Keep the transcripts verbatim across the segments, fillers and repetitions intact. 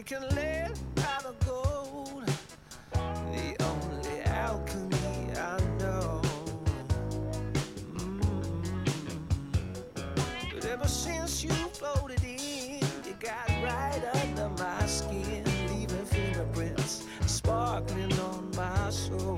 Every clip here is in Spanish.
can let out of gold, the only alchemy I know. Mm-hmm. But ever since you floated in, you got right under my skin, leaving fingerprints sparkling on my soul.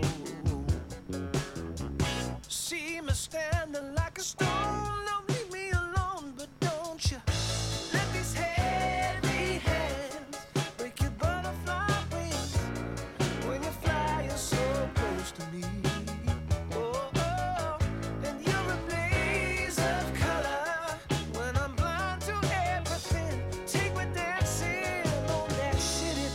See me standing like a stone, don't leave me alone, but don't you let these heavy hands break your butterfly wings when you're flying so close to me. Oh, oh, and you're a blaze of color when I'm blind to everything. Take me dancing on that shitty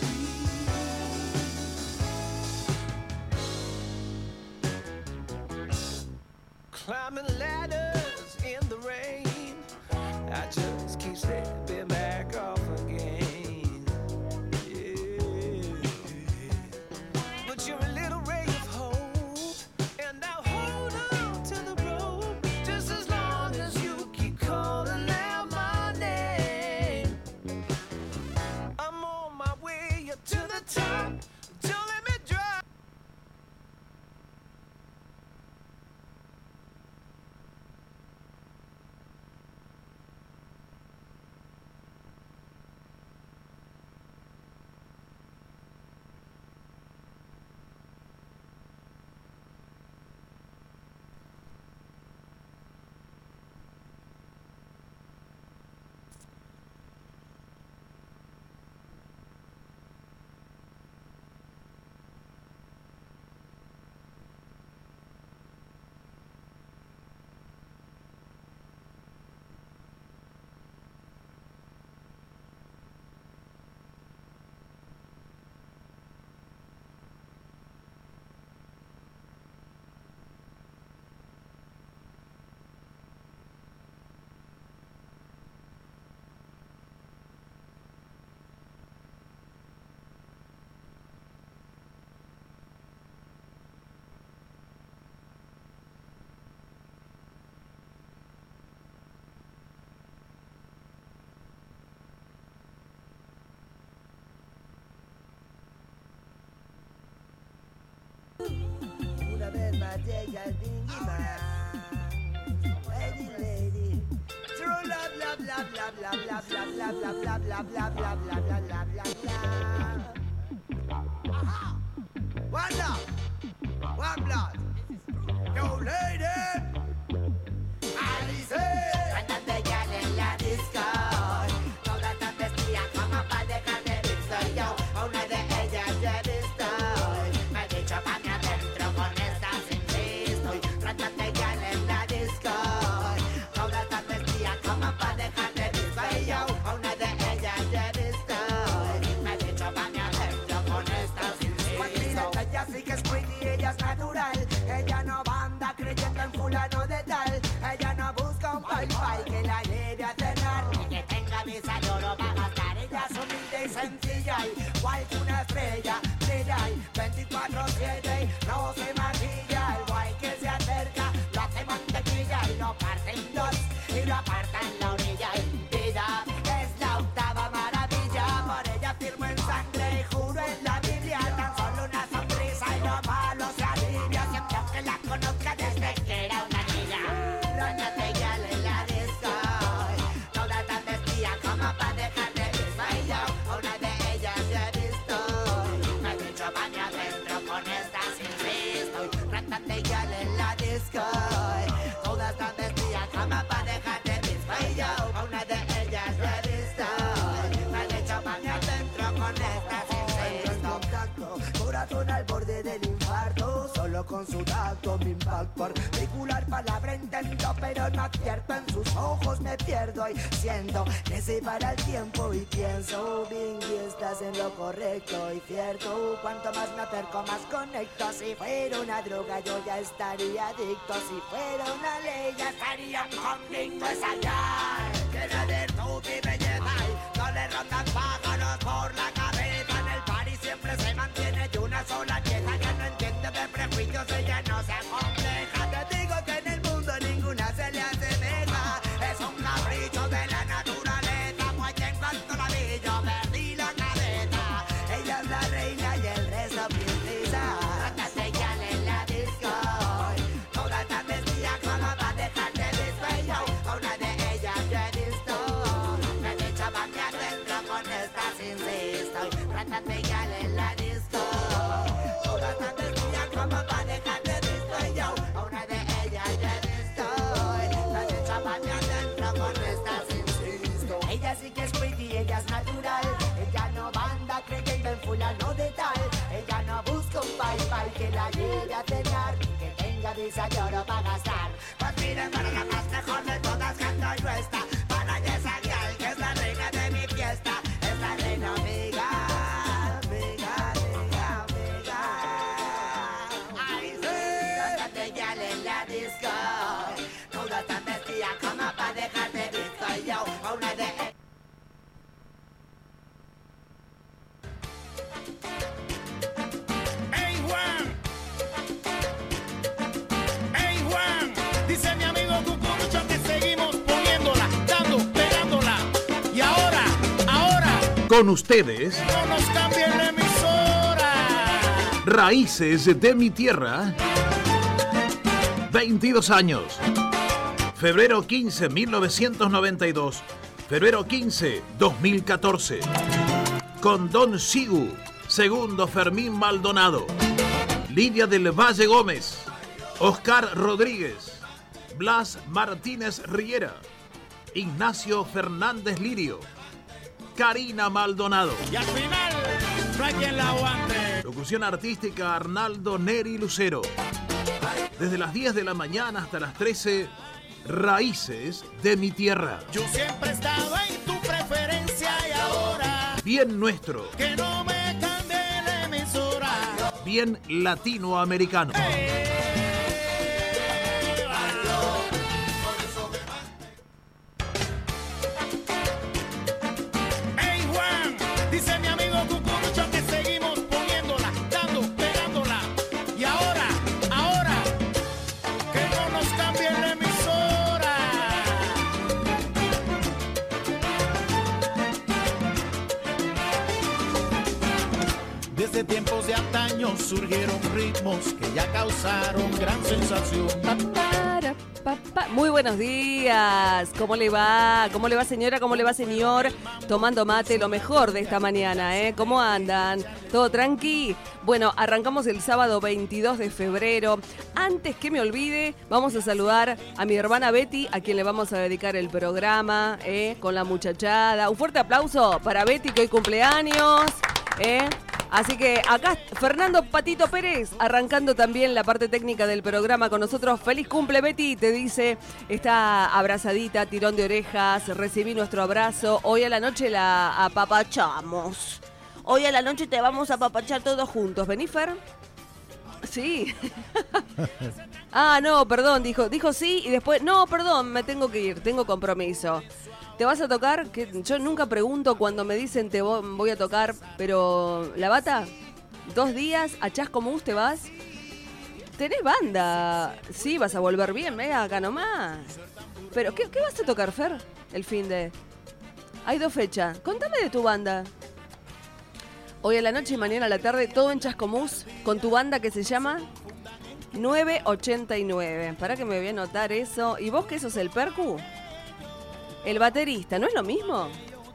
beat. Climbing ladders in the rain, I just keep stepping back off again. Yeah. But you're a little ray of hope, and I'll hold on to the rope just as long as you keep calling out my name. I'm on my way up to the top, don't let me drop. Una vez más llega el Dingyman. Lady, lady. True love, love, love, love, love, love, love, love, love, love, love, love, love, love, love, love, love. Aha! One love, one blood. Yo, lady. Alice. Cuántas de ella en la disco. Todas tan vestidas como para dejar de ver. Soy yo, una de ellas ya he visto. Me he dicho pa' mi adentro con esta sin listo. Cuántas de ella en la disco. Todas tan vestidas como para dejar de ver. Soy yo, una de ellas ya he visto. Me he dicho pa' mi adentro con esta sin listo. Ella sí que es pretty, ella es natural. Ella no anda creyendo en fulano de tal. Ella no busca un pai pai que la lleve a cenar, ni que tenga visa de oro para gastar. Ella es humilde y sencilla, igual que una estrella. Brilla y veinticuatro siete, no se maquilla. El guay que se acerca lo hace mantequilla y lo parte en dos y lo aparta en la orilla. Y vida es la octava maravilla, por ella firmo en sangre y juro en la Biblia. Tan solo una sonrisa y lo malo se alivia, siempre aunque la conozca desde que era una niña. La ñatella en la disco, todas tan vestidas como pa' dejar de ver. Soy yo, una de ellas ya he visto. Me he dicho baño adentro con esta sin visto. Ratatella en la disco, todas tan vestidas como pa' dejar de ver. Soy yo, una de ellas ya he visto. Me he dicho baño adentro con esta sin visto. Corazón al borde del infarto, solo con su tacto me impacto. Articular palabra intento, pero no acierto. En sus ojos me pierdo y siento que se para el tiempo y pienso, Bingy, estás en lo correcto y cierto. Cuanto más me acerco, más conecto. Si fuera una droga, yo ya estaría adicto. Si fuera una ley, ya estaría un convicto. Es allá, llena de virtud y belleza, y no le rondan pájaros por la cabeza. En el party siempre se mantiene de una sola pieza. Ya no entiende de prejuicios, ella no se acompleja. Te digo que en el mundo ninguna se le asemeja. Es un capricho de la naturaleza, pues en cuanto la vi yo perdí la cabeza. avaricia de oro para gastar. Pues miren, para la más mejor de todas canto yo esta. Para esa guial que es la reina de mi fiesta. Es la reina amiga, amiga, amiga, amiga. Ay, sí, todas de guial en la disco. Todas tan vestidas como para dejar de visto. Y yo, a una de ellas. Dice mi amigo Cucurucho que seguimos poniéndola, dando, pegándola. Y ahora, ahora, con ustedes, no nos cambien la emisora. Raíces de mi tierra. veintidós años. Febrero quince, mil novecientos noventa y dos. Febrero quince, dos mil catorce. Con Don Sigu, segundo Fermín Maldonado. Lidia del Valle Gómez. Oscar Rodríguez. Blas Martínez Riera, Ignacio Fernández Lirio, Karina Maldonado. Y al final, no hay quien la aguante. Locución artística Arnaldo Neri Lucero. Desde las diez de la mañana hasta las trece, Raíces de mi tierra. Yo siempre he estado en tu preferencia y ahora, bien nuestro, que no me cambie la emisora. bien latinoamericano. Hey. Dice mi amigo Cucurucho que seguimos poniéndola, dando, pegándola. Y ahora, ahora, que no nos cambien la emisora. Desde tiempos de antaño surgieron ritmos que ya causaron gran sensación. Papara, papá. Muy buenos días. ¿Cómo le va? ¿Cómo le va, señora? ¿Cómo le va, señor? Tomando mate, lo mejor de esta mañana, ¿eh? ¿Cómo andan? ¿Todo tranqui? Bueno, arrancamos el sábado veintidós de febrero. Antes que me olvide, vamos a saludar a mi hermana Betty, a quien le vamos a dedicar el programa, ¿eh? Con la muchachada. Un fuerte aplauso para Betty, que hoy cumpleaños, ¿eh? Así que acá Fernando Patito Pérez, arrancando también la parte técnica del programa con nosotros. Feliz cumple, Betty, te dice, está abrazadita, tirón de orejas, recibí nuestro abrazo. Hoy a la noche la apapachamos. Hoy a la noche te vamos a apapachar todos juntos. ¿Vení, Fer? Sí. Ah, no, perdón, dijo, dijo sí y después, no, perdón, me tengo que ir, tengo compromiso. ¿Te vas a tocar? Que yo nunca pregunto cuando me dicen te voy a tocar, pero ¿la bata? ¿Dos días? ¿A Chascomús te vas? ¿Tenés banda? Sí, vas a volver bien, ¿eh? Acá nomás. ¿Pero qué, qué vas a tocar, Fer? El fin de... Hay dos fechas. Contame de tu banda. Hoy a la noche y mañana a la tarde, todo en Chascomús, con tu banda que se llama nueve ochenta y nueve. Para que me voy a anotar eso. ¿Y vos qué sos, el percu? El baterista, ¿no es lo mismo?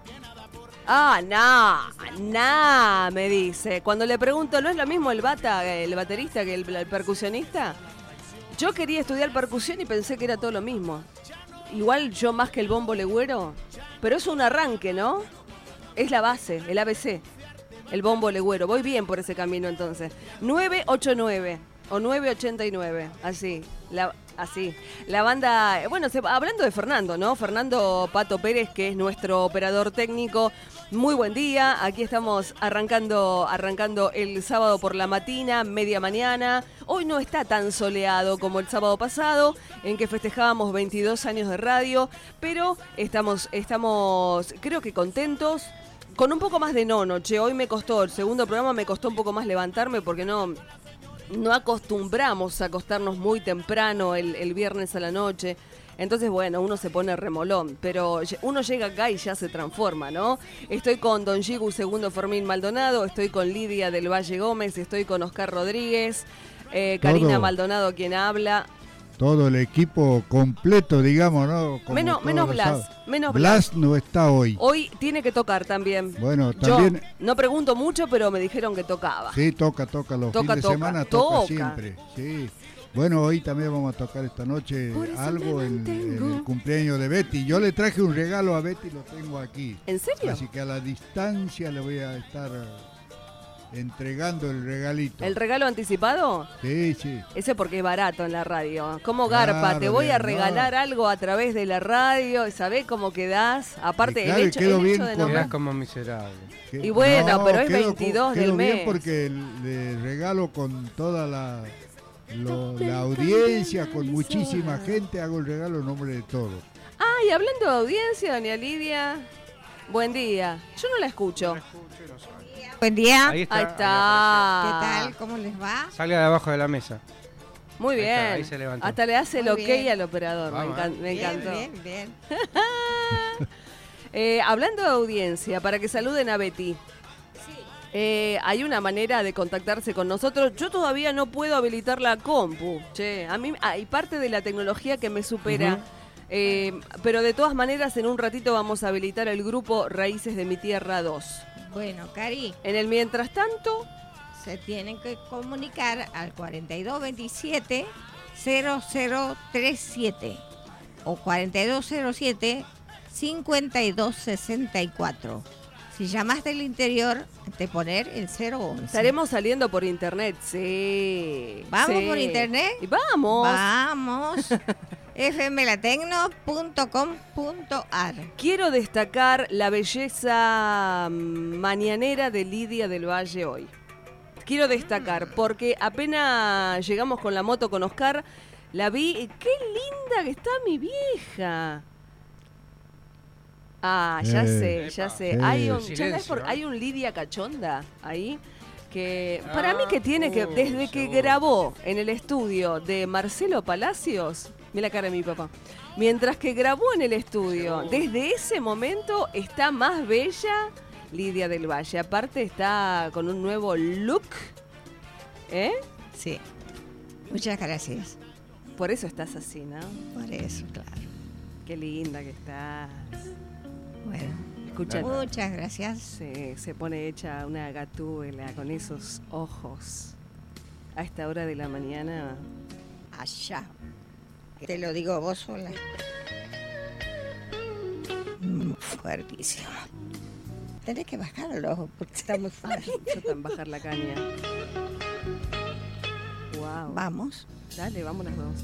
Ah, no, no, me dice. Cuando le pregunto, ¿no es lo mismo el bata, el baterista que el, el percusionista? Yo quería estudiar percusión y pensé que era todo lo mismo. Igual yo más que el bombo legüero, pero es un arranque, ¿no? Es la base, el A B C, el bombo legüero. Voy bien por ese camino entonces. nueve ochenta y nueve o nueve ochenta y nueve, así, la... Así, la banda, bueno, se, hablando de Fernando, ¿no? Fernando Pato Pérez, que es nuestro operador técnico. Muy buen día, aquí estamos arrancando, arrancando el sábado por la mañana, media mañana. Hoy no está tan soleado como el sábado pasado, en que festejábamos veintidós años de radio, pero estamos, estamos, creo que contentos. Con un poco más de nono, che, hoy me costó, el segundo programa me costó un poco más levantarme porque no... No acostumbramos a acostarnos muy temprano el, el viernes a la noche. Entonces, bueno, uno se pone remolón. Pero uno llega acá y ya se transforma, ¿no? Estoy con Don Gigu, segundo Fermín Maldonado. Estoy con Lidia del Valle Gómez. Estoy con Oscar Rodríguez. Eh, Karina Todo. Maldonado, quien habla. Todo el equipo completo, digamos, ¿no? Como Menos, menos Blas. sábados. Menos Blas no está hoy. Hoy tiene que tocar también. Bueno, también... Yo no pregunto mucho, pero me dijeron que tocaba. Sí, toca, toca. Los Toca, fines de toca, semana toca, toca. siempre. Sí. Bueno, hoy también vamos a tocar esta noche Por eso algo me en, en mantengo. el cumpleaños de Betty. Yo le traje un regalo a Betty, lo tengo aquí. ¿En serio? Así que a la distancia le voy a estar entregando el regalito. ¿El regalo anticipado? Sí, sí. Ese porque es barato en la radio. ¿Cómo garpa? Claro, Te voy a bien, regalar no. algo a través de la radio. ¿Sabés cómo quedás? Aparte, Y claro, el y hecho, quedo el bien hecho de con- nombrar- Quedás como miserable. Que- Y bueno, pero es quedo veintidós con- del quedo bien mes. porque le regalo con toda la, lo- la audiencia, con muchísima gente, hago el regalo en nombre de todos. Ah, y hablando de audiencia, doña Lidia. Buen día. Yo no la escucho. Buen día. Ahí está. Ahí ahí está. ¿Qué tal? ¿Cómo les va? apareció. Salga de abajo de la mesa. Muy Ahí bien. está, ahí se levantó. Hasta le hace el Muy ok bien. al operador. Me, Vamos, encan- eh. me Bien, encantó. bien, bien. Eh, hablando de audiencia, para que saluden a Betty. Eh, hay una manera de contactarse con nosotros. Yo todavía no puedo habilitar la compu. Che, a mí hay parte de la tecnología que me supera. Ujú. Eh, pero de todas maneras, en un ratito vamos a habilitar el grupo Raíces de mi Tierra dos. Bueno, Cari, En el mientras tanto, se tienen que comunicar al cuarenta y dos veintisiete cero cero treinta y siete o cuarenta y dos cero siete cincuenta y dos sesenta y cuatro. Si llamas del interior, te poner el cero once. estaremos saliendo por internet. Sí. ¿Vamos sí. por internet? Y vamos. Vamos. f m latecno punto com punto a r. Quiero destacar la belleza mm, mañanera de Lidia del Valle hoy. Quiero destacar, porque apenas llegamos con la moto con Oscar, la vi. y ¡Qué linda que está mi vieja! Ah, ya Eh. sé, ya sé. Eh. Hay un, Silencio, ¿ya sabes por- ¿eh? hay un Lidia Cachonda ahí. Que para mí Ah, que tiene que, uh, desde que seguro. grabó en el estudio de Marcelo Palacios, mira la cara de mi papá, mientras que grabó en el estudio, Seguro. desde ese momento está más bella Lidia del Valle. Aparte está con un nuevo look, ¿eh? Sí. Muchas gracias. Por eso estás así, ¿no? Por eso, claro. Qué linda que estás. Bueno, Escucha, muchas gracias. se, se pone hecha una gatúbela con esos ojos a esta hora de la mañana. Allá. Te lo digo vos sola. Mm, Fuertísimo. Tenés que bajarlo porque está muy fuerte. Yo tan bajar la caña. Wow. Vamos. Dale, vamos las dos.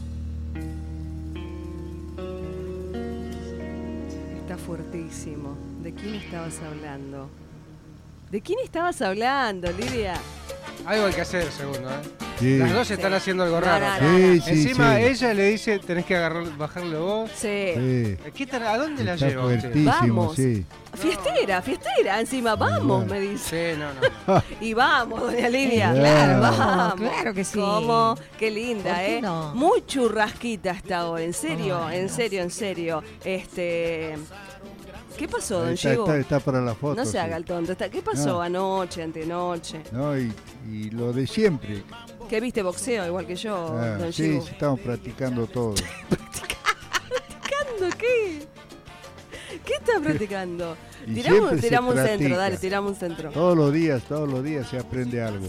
Está fuertísimo. ¿De quién estabas hablando? ¿De quién estabas hablando, Lidia? Algo hay que hacer, segundo, ¿eh? Sí, Las dos están haciendo algo No, raro. no, no. sí, sí. Encima sí. ella le dice, tenés que agarrar, bajarlo vos. Sí. Sí. ¿Qué tal- ¿A dónde la Está lleva usted? fuertísimo, Vamos. sí. Fiestera, fiestera. Encima, vamos, me dice. Sí, no, no. Y vamos, doña Lidia. Claro. vamos. Claro que sí. ¿Cómo? Qué linda, ¿Por qué ¿eh? no? Muy churrasquita hasta hoy. En serio, Ay, en no. serio, en serio. Este. ¿Qué pasó, don Está, Diego? está, está para la foto. No se sí. haga el tonto. Está- ¿Qué pasó No. anoche, antenoche? No, y, y lo de siempre. ¿Qué viste boxeo igual que yo, Ah, don sí, Diego? sí, estamos practicando todo. ¿Practicando qué? ¿Qué estás practicando? Y Tiramos, siempre se tiramos un centro, practica. dale, tiramos un centro. Todos los días, todos los días se aprende algo.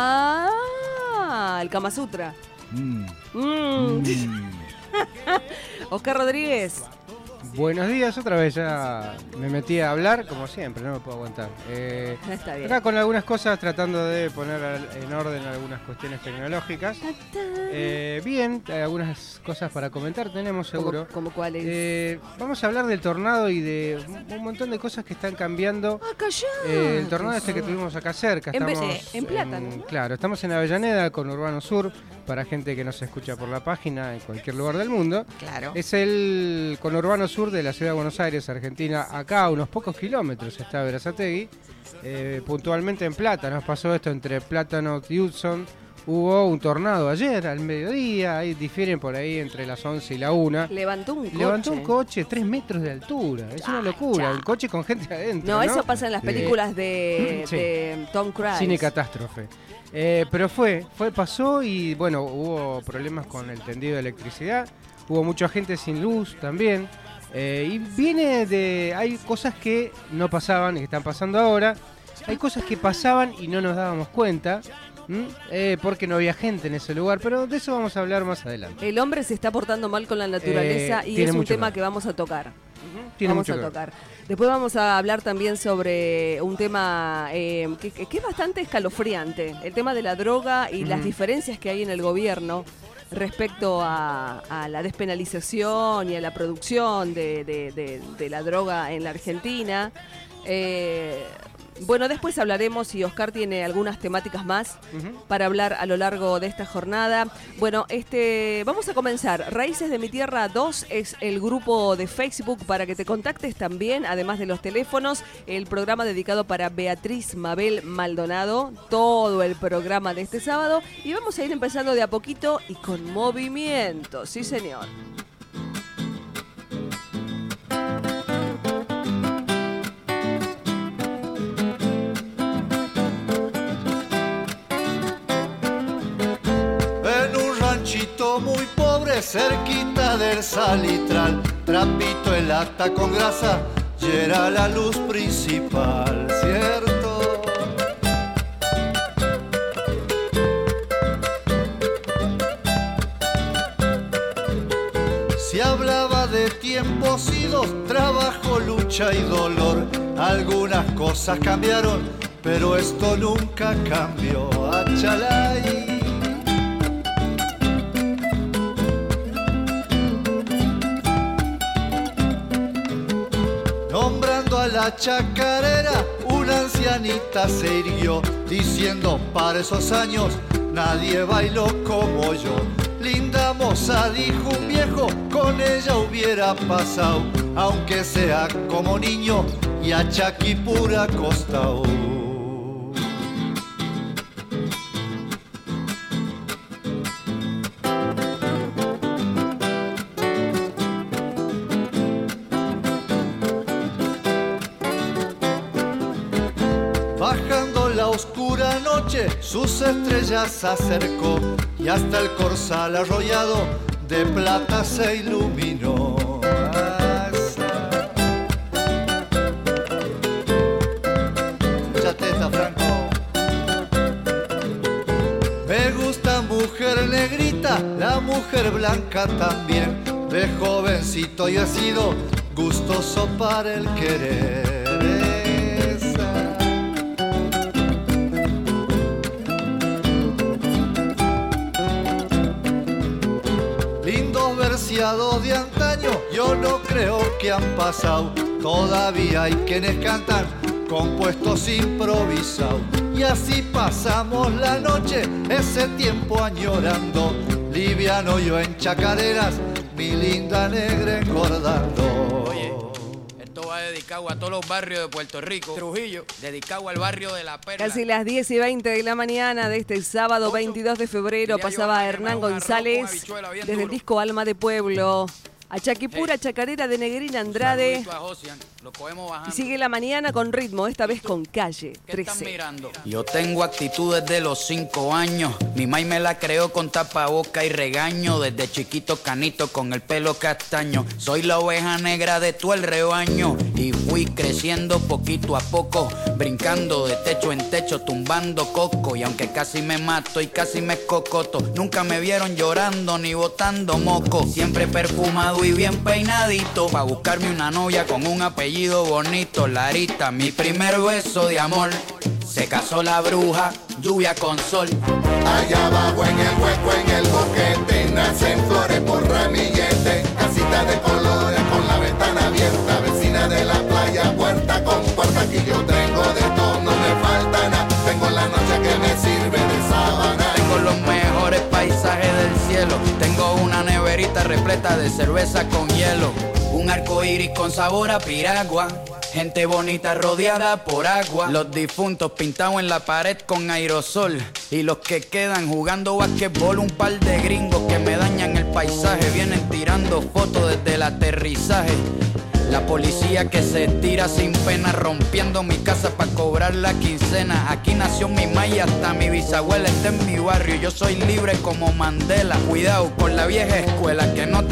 Ah, el Kama Sutra. Mm, Mm. mm. Oscar Rodríguez. Buenos días, otra vez ya me metí a hablar, como siempre, no me puedo aguantar. Eh, Está bien. acá con algunas cosas, tratando de poner al- en orden algunas cuestiones tecnológicas. Eh, bien, hay algunas cosas para comentar, tenemos seguro. ¿Como, como cuál es? Eh, vamos a hablar del tornado y de un- un montón de cosas que están cambiando. ah, callá. Eh, el tornado este que tuvimos acá cerca. En Estamos Be- en Plátano, ¿no? Claro, estamos en Avellaneda con Urbano Sur, para gente que nos escucha por la página en cualquier lugar del mundo. Claro. Es el conurbano sur de la ciudad de Buenos Aires, Argentina. Acá a unos pocos kilómetros está Berazategui. Eh, puntualmente en Plata, nos pasó esto entre Plátano y Hudson. Hubo un tornado ayer al mediodía, ahí difieren por ahí entre las once y la una. Levantó un coche. Levantó un coche tres metros de altura, es una locura, un coche con gente adentro. No, No, eso pasa en las Sí. películas de, Sí. de Tom Cruise. Cine catástrofe. Eh, pero fue, fue, pasó y bueno, hubo problemas con el tendido de electricidad, hubo mucha gente sin luz también. Eh, y viene de. Hay cosas que no pasaban y que están pasando ahora. Hay cosas que pasaban y no nos dábamos cuenta. ¿Mm? Eh, porque no había gente en ese lugar, pero de eso vamos a hablar más adelante. El hombre se está portando mal con la naturaleza Eh, y tiene es un mucho tema que que vamos a tocar. Tiene vamos mucho a que ver. tocar. Después vamos a hablar también sobre un tema eh, que, que- que es bastante escalofriante, el tema de la droga y las Ujú. diferencias que hay en el gobierno respecto a, a la despenalización y a la producción de, de- de- de la droga en la Argentina. Eh, bueno, después hablaremos y Oscar tiene algunas temáticas más Ujú. para hablar a lo largo de esta jornada. Bueno, este, vamos a comenzar. Raíces de mi Tierra dos es el grupo de Facebook para que te contactes también, además de los teléfonos. El programa dedicado para Beatriz Mabel Maldonado, todo el programa de este sábado. Y vamos a ir empezando de a poquito y con movimiento, sí señor. En un ranchito muy pobre cerquita del salitral, trapito en lata con grasa y era la luz principal, ¿cierto? Se hablaba de tiempos idos, trabajo, lucha y dolor. Algunas cosas cambiaron, pero esto nunca cambió. Achalay. Nombrando a la chacarera, una ancianita se irguió, diciendo para esos años nadie bailó como yo. Linda moza, dijo un viejo, con ella hubiera pasado, aunque sea como niño y a Chaquipura costao. Bajando la oscura noche, sus estrellas acercó y hasta el corcel arrollado de plata se iluminó. Chateta, Franco. Me gusta mujer negrita, la mujer blanca también. De jovencito yo he sido gustoso para el querer. Lindos verseados de antaño, yo no creo que han pasado. Todavía hay quienes cantan compuestos improvisados. Y así pasamos la noche, ese tiempo añorando. Liviano yo en chacareras, mi linda negra engordando. Oye, esto va dedicado a todos los barrios de Puerto Rico. Trujillo, dedicado al barrio de La Perla. Casi las diez y veinte de la mañana de este sábado veintidós de febrero pasaba Hernán González desde el disco Alma de Pueblo. A Chaquipura, Chacarera de Negrina Andrade. Saludito a Josian, lo cogemos Y bajando. sigue la mañana con ritmo, esta vez con Calle ¿Qué están trece. mirando? Yo tengo actitud desde los cinco años. Mi mai me la creó con tapaboca y regaño. Desde chiquito canito con el pelo castaño. Soy la oveja negra de todo el rebaño. Y fui creciendo poquito a poco. Brincando de techo en techo, tumbando coco. Y aunque casi me mato y casi me escocoto, nunca me vieron llorando ni botando moco. Siempre perfumado y bien peinadito, pa' buscarme una novia con un apellido bonito. Larita, mi primer beso de amor. Se casó la bruja, lluvia con sol. Allá abajo en el hueco, en el boquete, nacen flores por ramillete. Casita de colores con la ventana abierta, vecina de la playa, puerta con puerta. Aquí yo tengo de todo, no me falta nada. Tengo la noche que me sirve de sábana. Tengo los mejores paisajes del cielo. Tengo una neverita repleta de cerveza con hielo. Un arco iris con sabor a piragua. Gente bonita rodeada por agua. Los difuntos pintados en la pared con aerosol. Y los que quedan jugando basquetbol. Un par de gringos que me dañan el paisaje. Vienen tirando fotos desde el aterrizaje. La policía que se tira sin pena, rompiendo mi casa pa' cobrar la quincena. Aquí nació mi mai, hasta mi bisabuela está en mi barrio. Yo soy libre como Mandela. Cuidado con la vieja escuela que no te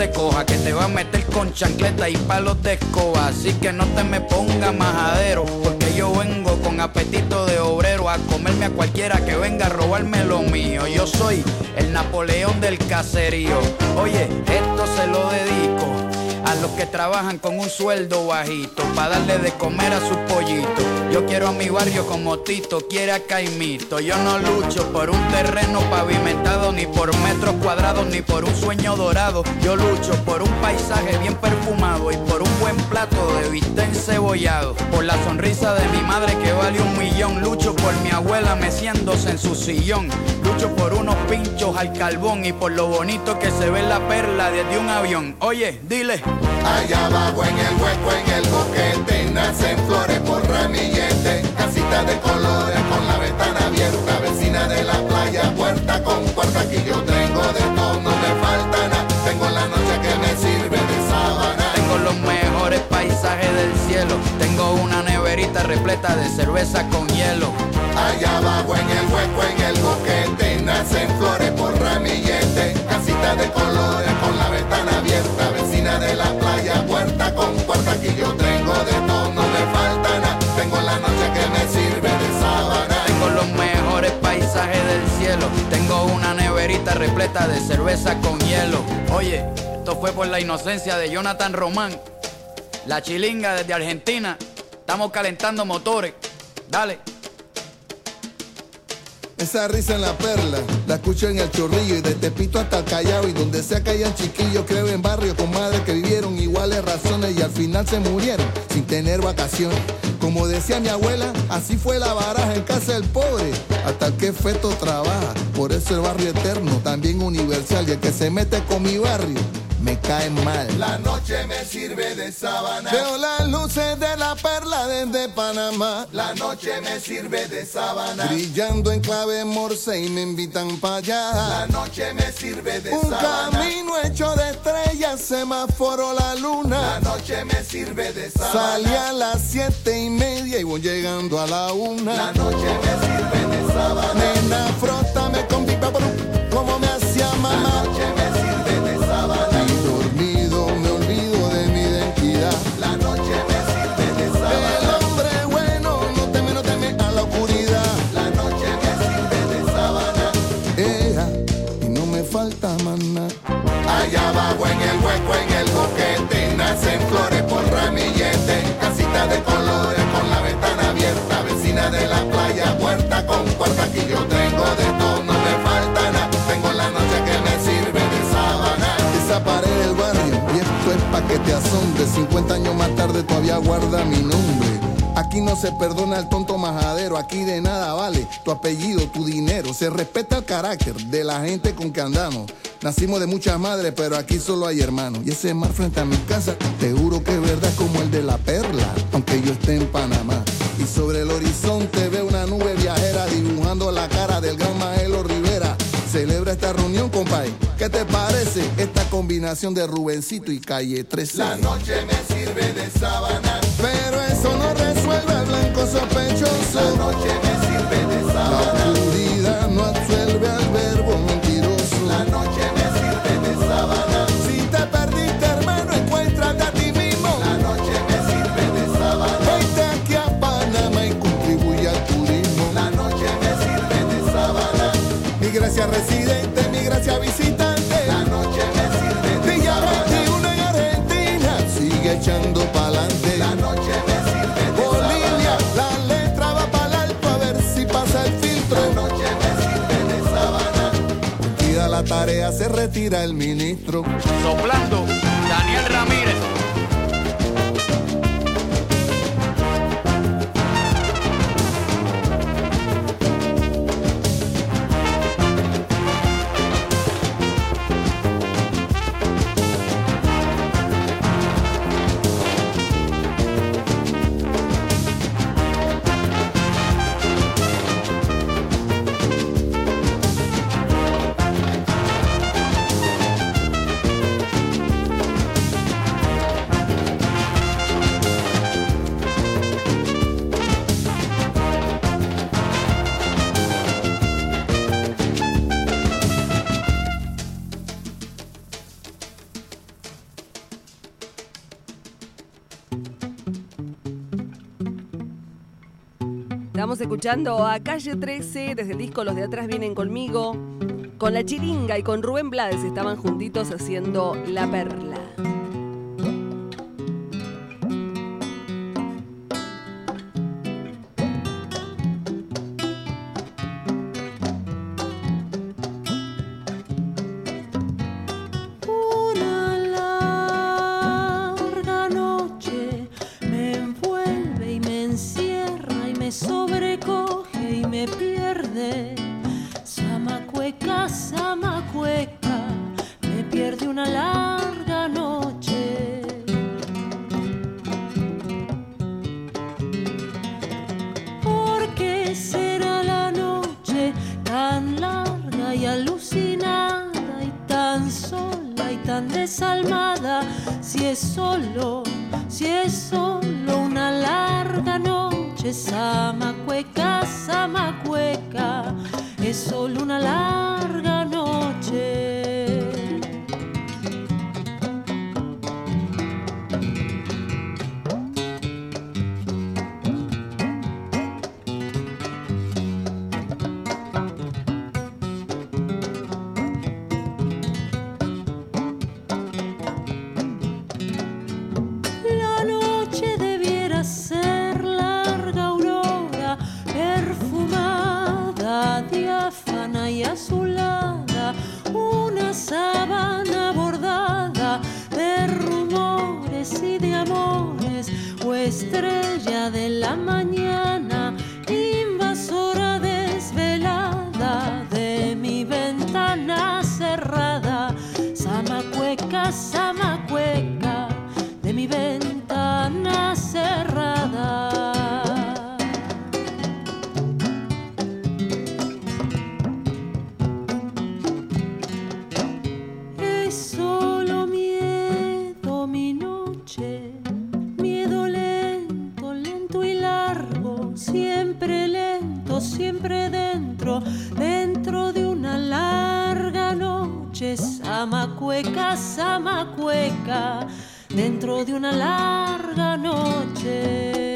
te coja, que te va a meter con chancleta y palos de escoba. Así que no te me pongas majadero, porque yo vengo con apetito de obrero a comerme a cualquiera que venga a robarme lo mío. Yo soy el Napoleón del caserío. Oye, esto se lo dedico a los que trabajan con un sueldo bajito, pa' darle de comer a su pollito. Yo quiero a mi barrio como Tito quiere a Caimito. Yo no lucho por un terreno pavimentado, ni por metros cuadrados, ni por un sueño dorado. Yo lucho por un paisaje bien perfumado y por un buen plato de bistec encebollado. Por la sonrisa de mi madre que vale un millón. Lucho por mi abuela meciéndose en su sillón. Lucho por unos pinchos al carbón y por lo bonito que se ve la perla desde un avión. Oye, dile. Allá abajo en el hueco, en el boquete, nacen flores por ramillete, casitas de colores con la ventana abierta, vecina de la playa, puerta con puerta, aquí yo tengo de todo, no me falta nada, tengo la noche que me sirve de sábana. Tengo los mejores paisajes del cielo, tengo una neverita repleta de cerveza con hielo. Allá abajo en el hueco, en el boquete, nacen flores por ramillete, casitas de colores con la ventana abierta, vecina de la playa, puerta con puerta, aquí yo tengo de todo, no me falta nada, tengo la noche que me sirve de sábana. Tengo los mejores paisajes del cielo, tengo una neverita repleta de cerveza con hielo. Oye, esto fue por la inocencia de Jonathan Román, la chilinga desde Argentina, estamos calentando motores, dale. Esa risa en la perla, la escucho en el Chorrillo y de Tepito hasta el Callao, y donde sea que hayan chiquillos, creo en barrios con madres que vivieron iguales razones y al final se murieron sin tener vacaciones. Como decía mi abuela, así fue la baraja en casa del pobre, hasta el que feto trabaja. Por eso el barrio eterno, también universal, y el que se mete con mi barrio me cae mal. La noche me sirve de sábana. Veo las luces de la perla desde Panamá. La noche me sirve de sábana. Brillando en clave morse y me invitan para allá. La noche me sirve de Un sábana. Un camino hecho de estrellas, semáforo la luna. La noche me sirve de sábana. Salí a las siete y media y voy llegando a la una. La noche me sirve de sábana. Nena, frótame con Big Papo, como me hacía mamá. La noche me sirve de sábana. La noche me sirve de sábana. El hombre bueno no teme, no teme a la oscuridad. La noche me sirve de sábana. Ea, y no me falta más nada. Allá abajo en el hueco, en el boquete, nacen flores por ramillete, casitas de colores con la ventana abierta, vecina de la playa, puerta con puerta, aquí yo tengo de todo, no me falta nada, tengo la noche que me sirve de sábana. Esa pared del barrio, y esto es pa' que te asombre, cincuenta años más tarde todavía guarda mi nombre. Aquí no se perdona al tonto majadero, aquí de nada vale tu apellido, tu dinero, se respeta el carácter de la gente con que andamos. Nacimos de muchas madres, pero aquí solo hay hermanos. Y ese mar frente a mi casa, te juro que es verdad como el de la perla, aunque yo esté en Panamá. Y sobre el horizonte veo una nube viajera dibujando la cara del gran Maelo Rivera. Celebra esta reunión, compadre. ¿Qué te parece esta combinación de Rubencito y Calle trece? La noche me sirve de sábana, pero eso no resuelve al blanco sospechoso. La noche me sirve de sábana. La oscuridad no absuelve al verbo mentiroso. La noche me sirve de sábana. Si te perdiste, hermano, encuéntrate a ti mismo. La noche me sirve de sábana. Vente aquí a Panamá y contribuye al turismo. La noche me sirve de sábana. Mi gracia residente, mi gracia visitante. La noche me sirve de Villa sábana. veintiuno en Argentina, sigue echando pa'lante. La noche me sirve de Bolivia, sábana. La letra va pa'l alto a ver si pasa el filtro. La noche me sirve de sábana. Cumplida la tarea, se retira el ministro. Soplando, Daniel Ramírez. Estamos escuchando a Calle trece desde el disco Los de Atrás Vienen Conmigo. Con La Chiringa y con Rubén Blades estaban juntitos haciendo La Perla. Dentro de una larga noche.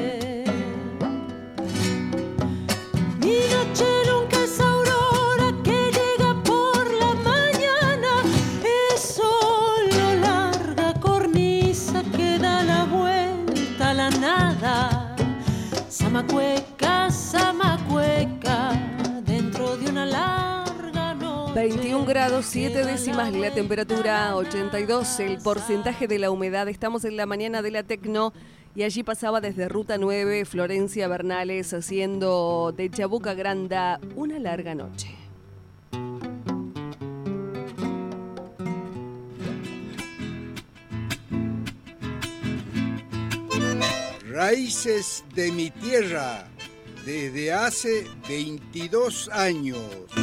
Mi noche nunca es aurora que llega por la mañana, es solo larga cornisa que da la vuelta a la nada. Zamacueca, zamacueca, dentro de una larga noche. veintiún grados siete décimas la temperatura, ochenta y dos el porcentaje de la humedad. Estamos en la mañana de la Tecno y allí pasaba desde Ruta nueve Florencia Bernales haciendo de Chabuca Granda una larga noche. Raíces de mi tierra desde hace veintidós años.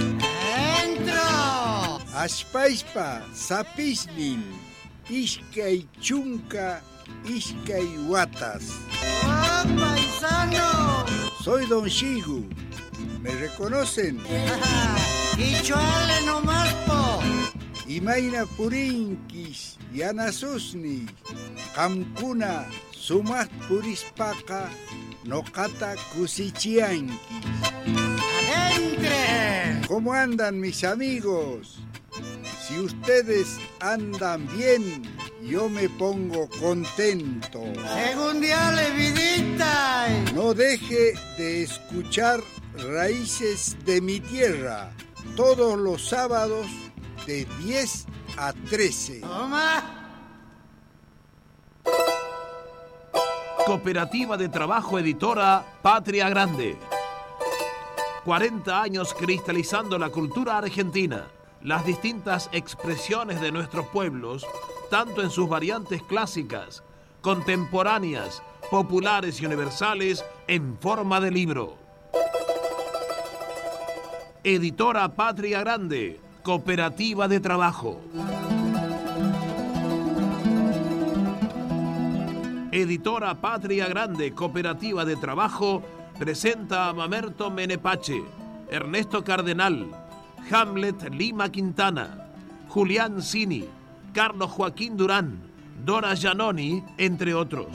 ¡Entro! Ashpaispa, Zapislin, Iskay Chunca, Iskay Huatas. ¡Ah, paisano! Soy Don Shigu. ¿Me reconocen? ¡Y chuale nomás, po! Imaina Purinkis, Yanasusni, Kamkuna, Sumat Purispaka, Nokata Kusichiankis. ¡Adentren! ¿Cómo andan mis amigos? Si ustedes andan bien, yo me pongo contento. ¡Segundiale, vidita! No deje de escuchar Raíces de mi tierra todos los sábados de diez a trece. ¡Toma! Cooperativa de Trabajo Editora Patria Grande. cuarenta años cristalizando la cultura argentina, las distintas expresiones de nuestros pueblos, tanto en sus variantes clásicas, contemporáneas, populares y universales, en forma de libro. Editora Patria Grande, Cooperativa de Trabajo. Editora Patria Grande, Cooperativa de Trabajo, presenta a Mamerto Menepache, Ernesto Cardenal, Hamlet Lima Quintana, Julián Cini, Carlos Joaquín Durán, Dora Giannoni, entre otros.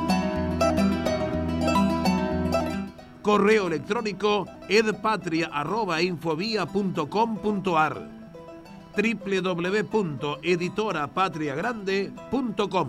Correo electrónico edpatria arroba infovía punto com punto ar, doble u doble u doble u punto editora patria grande punto com.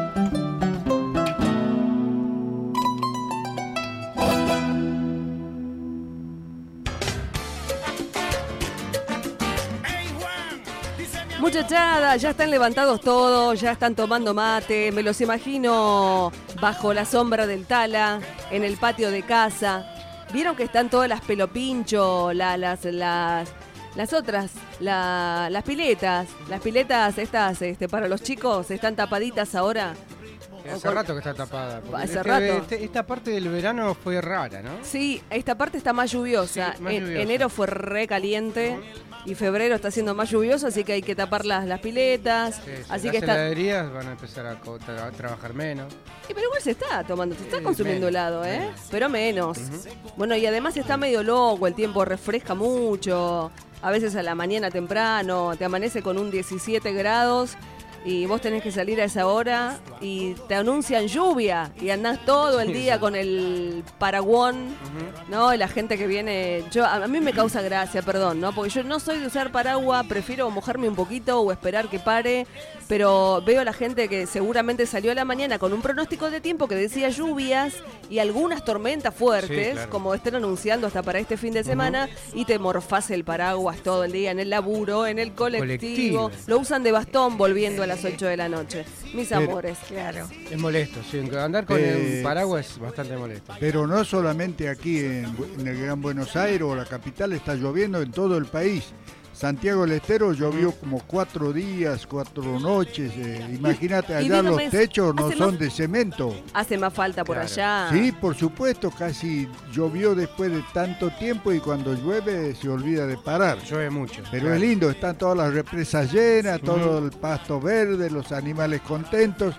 Muchachada, ya están levantados todos, ya están tomando mate, me los imagino bajo la sombra del tala, en el patio de casa. ¿Vieron que están todas las pelopincho, la, las, las, las otras, la, las piletas? Las piletas estas este, para los chicos están tapaditas ahora. Hace rato que está tapada. Hace este, rato. Este, esta parte del verano fue rara, ¿no? Sí, esta parte está más lluviosa. Sí, más En- lluviosa. Enero fue re caliente y febrero está siendo más lluvioso, así que hay que tapar las, las piletas. Sí, sí, Así las que está. heladerías van a empezar a, co- tra- a trabajar menos. Sí, pero igual se está tomando, se está Sí, consumiendo menos, helado, ¿eh? menos. Pero menos. Bueno, y además está medio loco, el tiempo refresca mucho. A veces a la mañana temprano, te amanece con un diecisiete grados y vos tenés que salir a esa hora y te anuncian lluvia y andás todo el Sí, día sí. con el paraguón, ¿no? Y la gente que viene, yo a a mí me causa gracia, perdón, ¿no? Porque yo no soy de usar paraguas, prefiero mojarme un poquito o esperar que pare, pero veo a la gente que seguramente salió a la mañana con un pronóstico de tiempo que decía lluvias y algunas tormentas fuertes, Sí, claro. como están anunciando hasta para este fin de semana, y te morfás el paraguas todo el día en el laburo, en el colectivo. Colectivo. Lo usan de bastón volviendo a las ocho de la noche. Mis Pero- amores, claro. Es molesto, sí. Andar con Eh, el paraguas es bastante molesto. Pero no solamente aquí en, Bu- en el Gran Buenos Aires o la capital, está lloviendo en todo el país. Santiago del Estero llovió como cuatro días, cuatro noches. eh, Imagínate, y allá los dígame, techos no hace son más- de cemento. Hace más falta por Claro. allá. Sí, por supuesto, casi llovió después de tanto tiempo y cuando llueve se olvida de parar. Llueve mucho. Pero claro. es lindo, están todas las represas llenas, todo el pasto verde, los animales contentos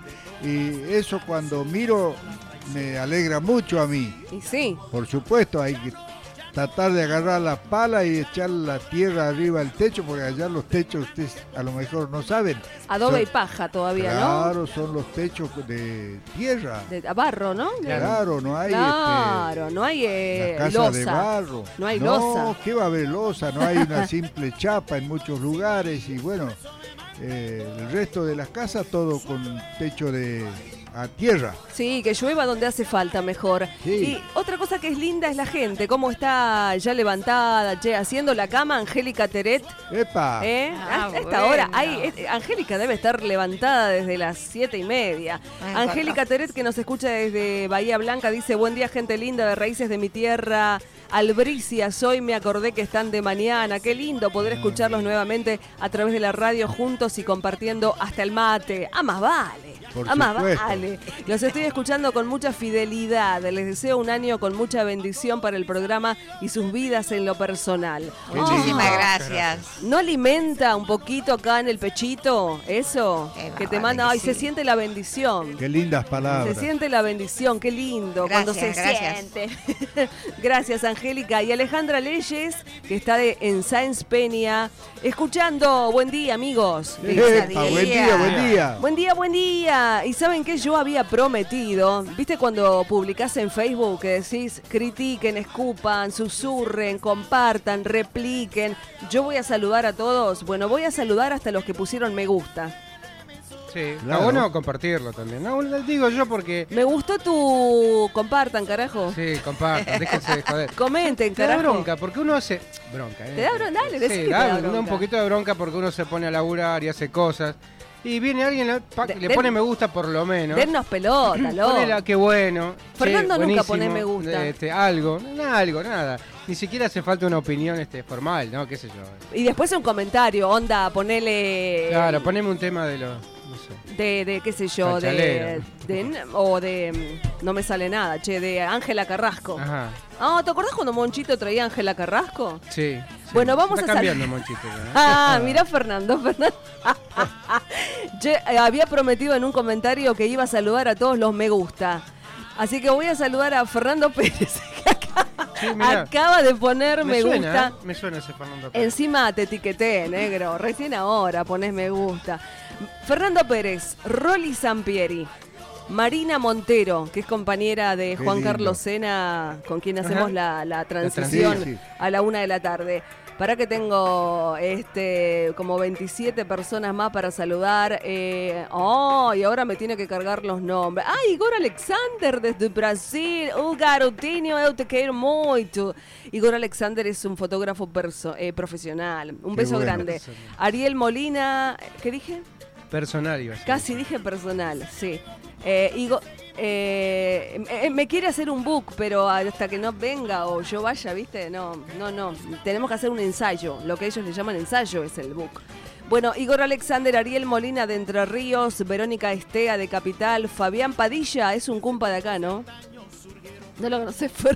y eso cuando miro me alegra mucho a mí. Y sí. Por supuesto, hay que tratar de agarrar la pala y echar la tierra arriba del techo, porque allá los techos ustedes a lo mejor no saben. Adobe Son- y paja todavía, Claro, son los techos de tierra. ¿no? De a barro, ¿no? Claro, no hay Claro, no hay este, eh, la casa losa. de barro. No hay no, losa. ¿qué va a haber losa? No hay una simple chapa en muchos lugares y bueno, eh, el resto de las casas todo con techo de a tierra. Sí, que llueva donde hace falta mejor. Sí. Y otra cosa que es linda es la gente, cómo está ya levantada, che, haciendo la cama, Angélica Teret. ¡Epa! ¿Eh? Ah, a esta bueno. hora, hay, eh, Angélica debe estar levantada desde las siete y media. Ay, Angélica perdón. Teret, que nos escucha desde Bahía Blanca, dice: buen día, gente linda de raíces de mi tierra. Albricias, hoy me acordé que están de mañana. Qué lindo poder escucharlos nuevamente a través de la radio juntos y compartiendo hasta el mate. ¡Ah, más vale! Por ¡Ah, más supuesto. vale! Los estoy escuchando con mucha fidelidad. Les deseo un año con mucha bendición para el programa y sus vidas en lo personal. Muchísimas Ah, gracias. ¿No alimenta un poquito acá en el pechito eso? Qué Que te bárbaro manda, que ay, se sí. siente la bendición. ¡Qué lindas palabras! Se siente la bendición, qué lindo cuando se Gracias, gracias. siente. Gracias, Angélica. Y Alejandra Leyes, que está de, en Sáenz Peña, escuchando. Buen día, amigos. ¡Epa! ¡Buen día, buen día! Buen día, buen día. Y saben que yo había prometido, viste cuando publicás en Facebook que decís critiquen, escupan, susurren, compartan, repliquen. Yo voy a saludar a todos. Bueno, voy a saludar hasta los que pusieron me gusta. Sí, está Claro. bueno compartirlo también. No, lo digo yo porque... Me gustó tu compartan, carajo. Sí, compartan, déjense de joder. Comenten, Te da carajo. bronca, porque uno hace... Bronca, ¿eh? Te da bronca, dale, decí Sí, que te da, da da un bronca. poquito de bronca porque uno se pone a laburar y hace cosas. Y viene alguien, le, pa- De- le den- pone me gusta por lo menos. Dennos pelota, loco. Ponela, qué bueno. Fernando che, nunca buenísimo, pone me gusta. Este, algo, no, algo, nada. Ni siquiera hace falta una opinión este, formal, ¿no? ¿Qué sé yo? Y después un comentario, onda, ponele... Claro, poneme un tema de los... No sé. De, de qué sé yo, de, Chalchalero. de- o de, mm, no me sale nada, che, de Ángela Carrasco. Ajá. Ah, ¿te acordás cuando Monchito traía a Ángela Carrasco? Sí. sí. Bueno, vamos Está a sal- cambiando, Monchito. ya, ¿eh? Ah, mirá Fernando, Fernando. Che, eh, había prometido en un comentario que iba a saludar a todos los me gusta. Así que voy a saludar a Fernando Pérez, que acá Sí, mirá. Acaba de poner me, me suena, gusta. ¿eh? Me suena ese Fernando Pérez. Encima te etiqueté, negro. Recién ahora ponés me gusta. Fernando Pérez, Rolly Sampieri, Marina Montero, que es compañera de Qué Juan lindo. Carlos Sena, con quien hacemos Ajá. la, la transición transición. Sí, sí. a la una de la tarde. Para que tengo este como veintisiete personas más para saludar. Eh, oh, y ahora me tiene que cargar los nombres. Ah, Igor Alexander desde Brasil. O garotinho, eu te quero muito. Igor Alexander es un fotógrafo perso- eh, profesional. Un Qué beso bueno. grande. Ariel Molina, ¿qué dije? Personal iba a ser. Casi dije personal, sí. Eh, Igor, eh, eh, me quiere hacer un book, pero hasta que no venga o yo vaya, ¿viste? No, no, no. Tenemos que hacer un ensayo. Lo que ellos le llaman ensayo es el book. Bueno, Igor Alexander, Ariel Molina de Entre Ríos, Verónica Estea de Capital, Fabián Padilla, es un cumpa de acá, ¿no? No lo conoces, Fer.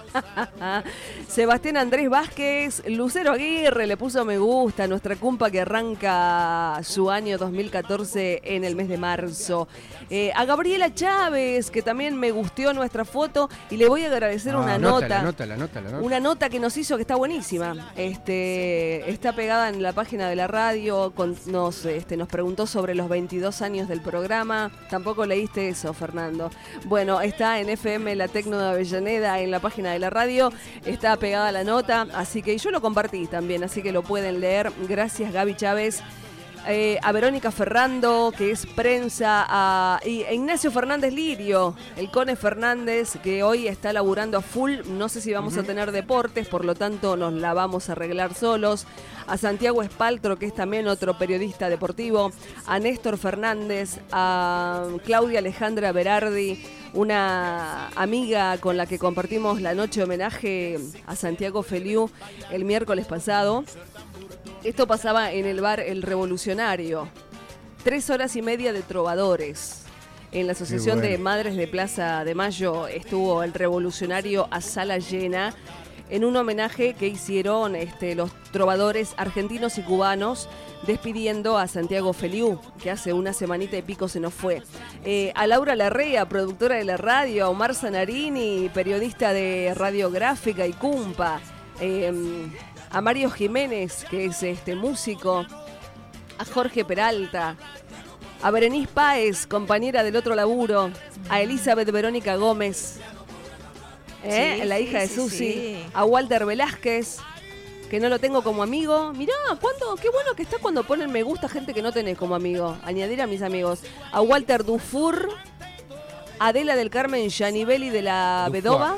Sebastián Andrés Vázquez, Lucero Aguirre le puso me gusta, nuestra cumpa que arranca su año dos mil catorce en el mes de marzo. Eh, a Gabriela Chávez, que también me gustó nuestra foto y le voy a agradecer Ah, una anótala, nota. anótala, anótala, anótala. Una nota que nos hizo que está buenísima. Este, está pegada en la página de la radio. Con, nos, este, nos preguntó sobre los veintidós años del programa. Tampoco leíste eso, Fernando. Bueno, está en F M La Tecno de Avellaneda, en la página de la radio. Está pegada la nota. Así que yo lo compartí también, así que lo pueden leer. Gracias, Gaby Chávez. Eh, a Verónica Ferrando, que es prensa, a, y a Ignacio Fernández Lirio, el Cone Fernández, que hoy está laburando a full. No sé si vamos uh-huh. a tener deportes, por lo tanto nos la vamos a arreglar solos. A Santiago Espaltro, que es también otro periodista deportivo. A Néstor Fernández, a Claudia Alejandra Berardi, una amiga con la que compartimos la noche de homenaje a Santiago Feliú el miércoles pasado. Esto pasaba en el bar El Revolucionario. Tres horas y media de trovadores. En la Asociación bueno. de Madres de Plaza de Mayo estuvo El Revolucionario a sala llena en un homenaje que hicieron este, los trovadores argentinos y cubanos despidiendo a Santiago Feliú, que hace una semanita y pico se nos fue. Eh, a Laura Larrea, productora de la radio, a Omar Zanarini, periodista de Radiográfica y Cumpa. Eh, a Mario Jiménez, que es este músico, a Jorge Peralta, a Berenice Páez, compañera del otro laburo, a Elizabeth Verónica Gómez, ¿eh? Sí, la sí, hija de sí, Susi, sí. a Walter Velázquez, que no lo tengo como amigo. Mirá, ¿cuándo? Qué bueno que está cuando ponen me gusta gente que no tenés como amigo. Añadir a mis amigos. A Walter Dufour, a Adela del Carmen Gianibelli de la Dufour. Bedova.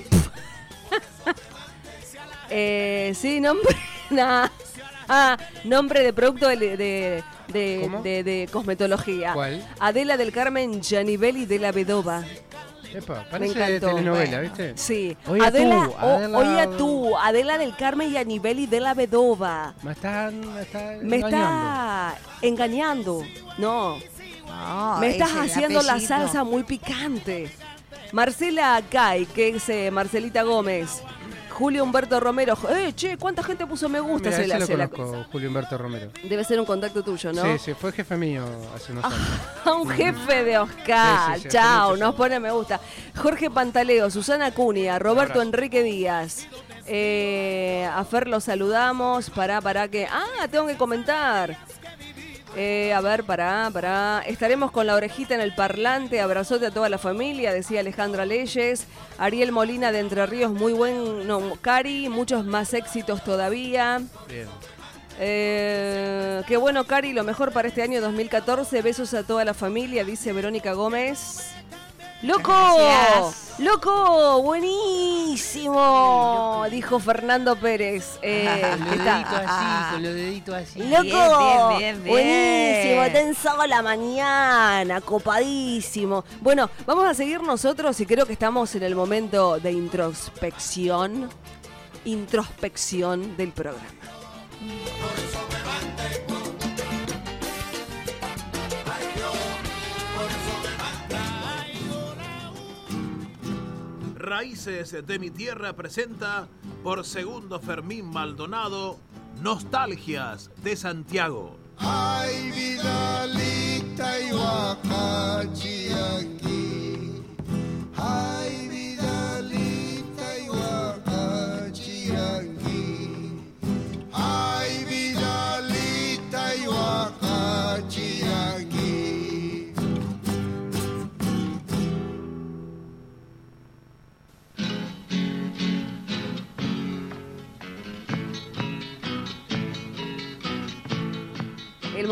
Eh, sí, nombre. Nah. Ah, nombre de producto de, de, de, ¿Cómo? de, de cosmetología. ¿Cuál? Adela del Carmen Gianibelli de la Bedova. Epa, Me parece encantó. telenovela, Bueno, ¿viste? Sí. Oye Adela, tú, o- Adela- oye tú, Adela del Carmen Gianibelli de la Bedova. Me está, me está Me engañando. está engañando. No, No, me estás es el haciendo la apellido. salsa muy picante. Marcela Gay, que es eh, Marcelita Gómez. Julio Humberto Romero. Eh, che, ¿cuánta gente puso me gusta? Mira, Se ese la- lo se la- conozco, Julio Humberto Romero. Debe ser un contacto tuyo, ¿no? Sí, sí, fue jefe mío hace unos años. Un jefe de Oscar. Sí, sí, sí, hace Chao, muchos nos años. pone me gusta. Jorge Pantaleo, Susana Cunha, Roberto abrazo. Enrique Díaz. Eh, a Fer lo saludamos. Pará, pará que. Ah, tengo que comentar. Eh, a ver, pará, pará. Estaremos con la orejita en el parlante. Abrazote a toda la familia, decía Alejandra Leyes. Ariel Molina de Entre Ríos, muy buen. No, Cari, muchos más éxitos todavía. Bien. Eh, qué bueno, Cari, lo mejor para este año dos mil catorce. Besos a toda la familia, dice Verónica Gómez. ¡Loco! Gracias. ¡Loco! ¡Buenísimo! Dijo Fernando Pérez. Eh, Con que está- con los deditos así. ¡Loco! Bien, bien, bien, bien. Buenísimo, tenso la mañana, copadísimo. Bueno, vamos a seguir nosotros y creo que estamos en el momento de introspección. Introspección del programa. Raíces de mi tierra presenta por segundo Fermín Maldonado Nostalgias de Santiago. Ay, Vidalita y Huacachi aquí. Ay, Vidalita y Huacachi.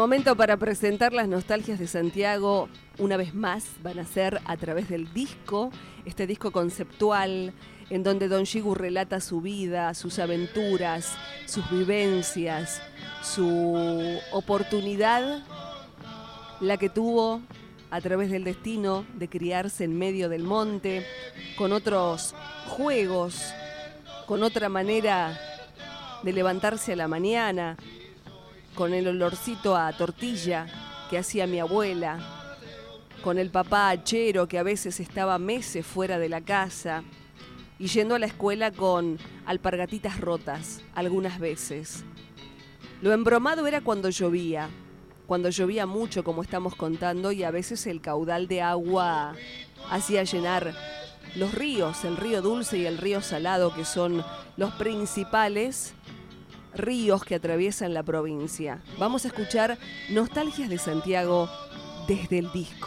momento para presentar las nostalgias de Santiago. Una vez más van a ser a través del disco, este disco conceptual en donde Don Sigu relata su vida, sus aventuras, sus vivencias, su oportunidad, la que tuvo a través del destino de criarse en medio del monte, con otros juegos, con otra manera de levantarse a la mañana, con el olorcito a tortilla que hacía mi abuela, con el papá hachero que a veces estaba meses fuera de la casa y yendo a la escuela con alpargatitas rotas algunas veces. Lo embromado era cuando llovía, cuando llovía mucho como estamos contando y a veces el caudal de agua hacía llenar los ríos, el río Dulce y el río Salado, que son los principales ríos que atraviesan la provincia. Vamos a escuchar Nostalgias de Santiago desde el disco.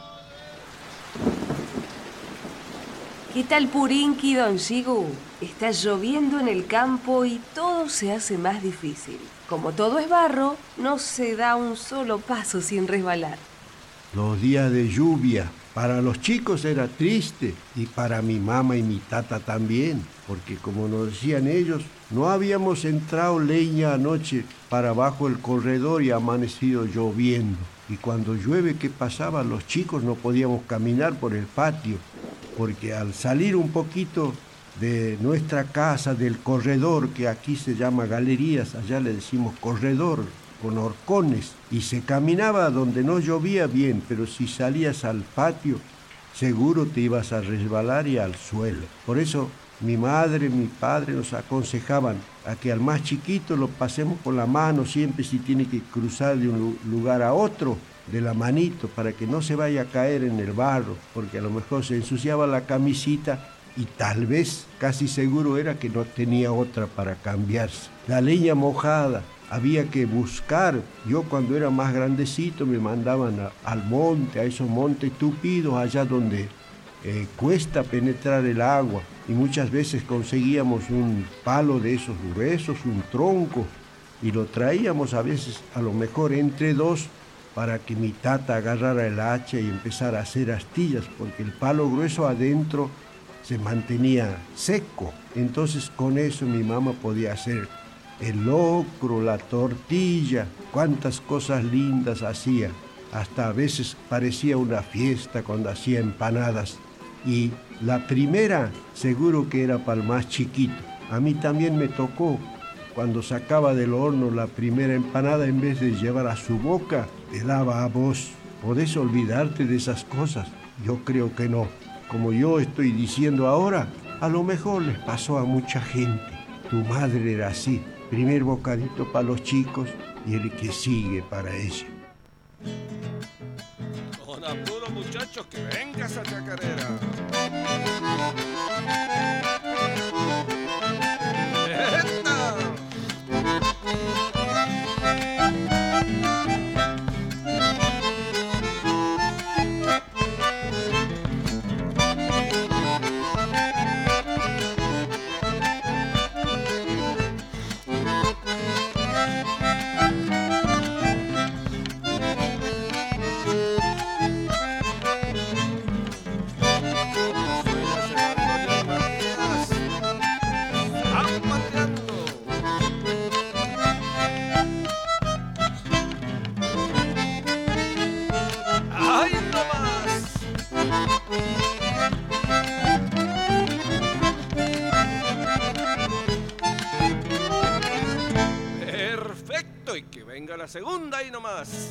¿Qué tal Purinqui, Don Sigu? Está lloviendo en el campo y todo se hace más difícil. Como todo es barro, no se da un solo paso sin resbalar. Los días de lluvia para los chicos era triste y para mi mamá y mi tata también, porque como nos decían ellos, no habíamos entrado leña anoche para abajo el corredor y ha amanecido lloviendo. Y cuando llueve, ¿qué pasaba? Los chicos no podíamos caminar por el patio, porque al salir un poquito de nuestra casa, del corredor, que aquí se llama galerías, allá le decimos corredor, con horcones, y se caminaba donde no llovía bien, pero si salías al patio, seguro te ibas a resbalar y al suelo. Por eso mi madre, mi padre nos aconsejaban a que al más chiquito lo pasemos por la mano siempre si tiene que cruzar de un lugar a otro, de la manito, para que no se vaya a caer en el barro, porque a lo mejor se ensuciaba la camisita y tal vez, casi seguro era que no tenía otra para cambiarse. La leña mojada, había que buscar. Yo cuando era más grandecito me mandaban a, al monte, a esos montes tupidos, allá donde eh, cuesta penetrar el agua. Y muchas veces conseguíamos un palo de esos gruesos, un tronco, y lo traíamos a veces, a lo mejor entre dos, para que mi tata agarrara el hacha y empezara a hacer astillas, porque el palo grueso adentro se mantenía seco. Entonces con eso mi mamá podía hacer el locro, la tortilla, cuántas cosas lindas hacía. Hasta a veces parecía una fiesta cuando hacía empanadas. Y la primera seguro que era para el más chiquito. A mí también me tocó, cuando sacaba del horno la primera empanada, en vez de llevar a su boca, te daba a vos. ¿Podés olvidarte de esas cosas? Yo creo que no. Como yo estoy diciendo ahora, a lo mejor les pasó a mucha gente. Tu madre era así. Primer bocadito para los chicos y el que sigue para ella. Con apuro, muchachos, que venga esa chacarera. La segunda ahí nomás.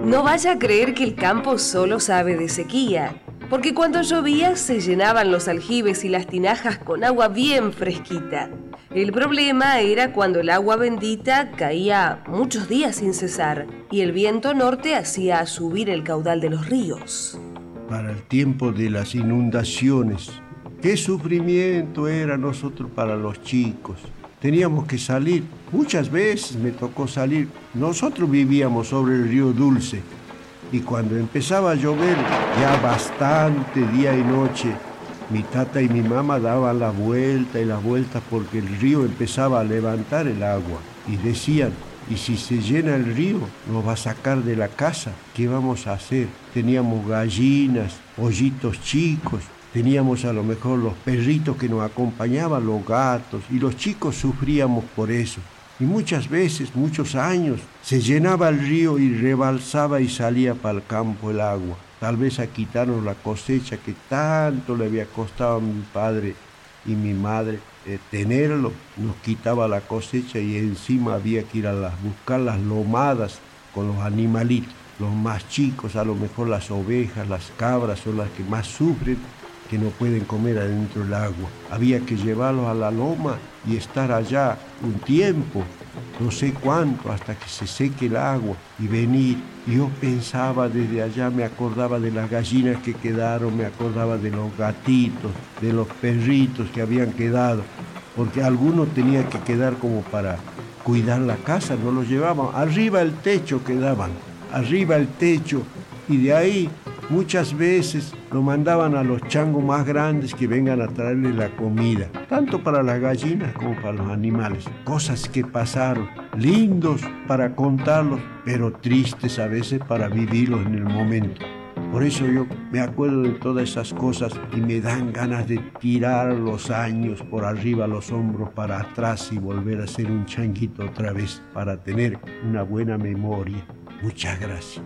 No vaya a creer que el campo solo sabe de sequía, porque cuando llovía se llenaban los aljibes y las tinajas con agua bien fresquita. El problema era cuando el agua bendita caía muchos días sin cesar y el viento norte hacía subir el caudal de los ríos. Para el tiempo de las inundaciones, qué sufrimiento era nosotros para los chicos. Teníamos que salir, muchas veces me tocó salir. Nosotros vivíamos sobre el río Dulce y cuando empezaba a llover, ya bastante día y noche, mi tata y mi mamá daban la vuelta y la vuelta porque el río empezaba a levantar el agua y decían, ¿y si se llena el río, nos va a sacar de la casa? ¿Qué vamos a hacer? Teníamos gallinas, pollitos chicos. Teníamos a lo mejor los perritos que nos acompañaban, los gatos, y los chicos sufríamos por eso. Y muchas veces, muchos años, se llenaba el río y rebalsaba y salía para el campo el agua. Tal vez a quitarnos la cosecha que tanto le había costado a mi padre y mi madre eh, tenerlo. Nos quitaba la cosecha y encima había que ir a las, buscar las lomadas con los animalitos. Los más chicos, a lo mejor las ovejas, las cabras son las que más sufren, que no pueden comer adentro del agua. Había que llevarlos a la loma y estar allá un tiempo, no sé cuánto, hasta que se seque el agua y venir. Yo pensaba desde allá, me acordaba de las gallinas que quedaron, me acordaba de los gatitos, de los perritos que habían quedado, porque algunos tenían que quedar como para cuidar la casa, no los llevaban. Arriba el techo quedaban, arriba el techo, y de ahí muchas veces lo mandaban a los changos más grandes que vengan a traerle la comida, tanto para las gallinas como para los animales. Cosas que pasaron, lindos para contarlos, pero tristes a veces para vivirlos en el momento. Por eso yo me acuerdo de todas esas cosas y me dan ganas de tirar los años por arriba, los hombros para atrás y volver a ser un changuito otra vez para tener una buena memoria. Muchas gracias.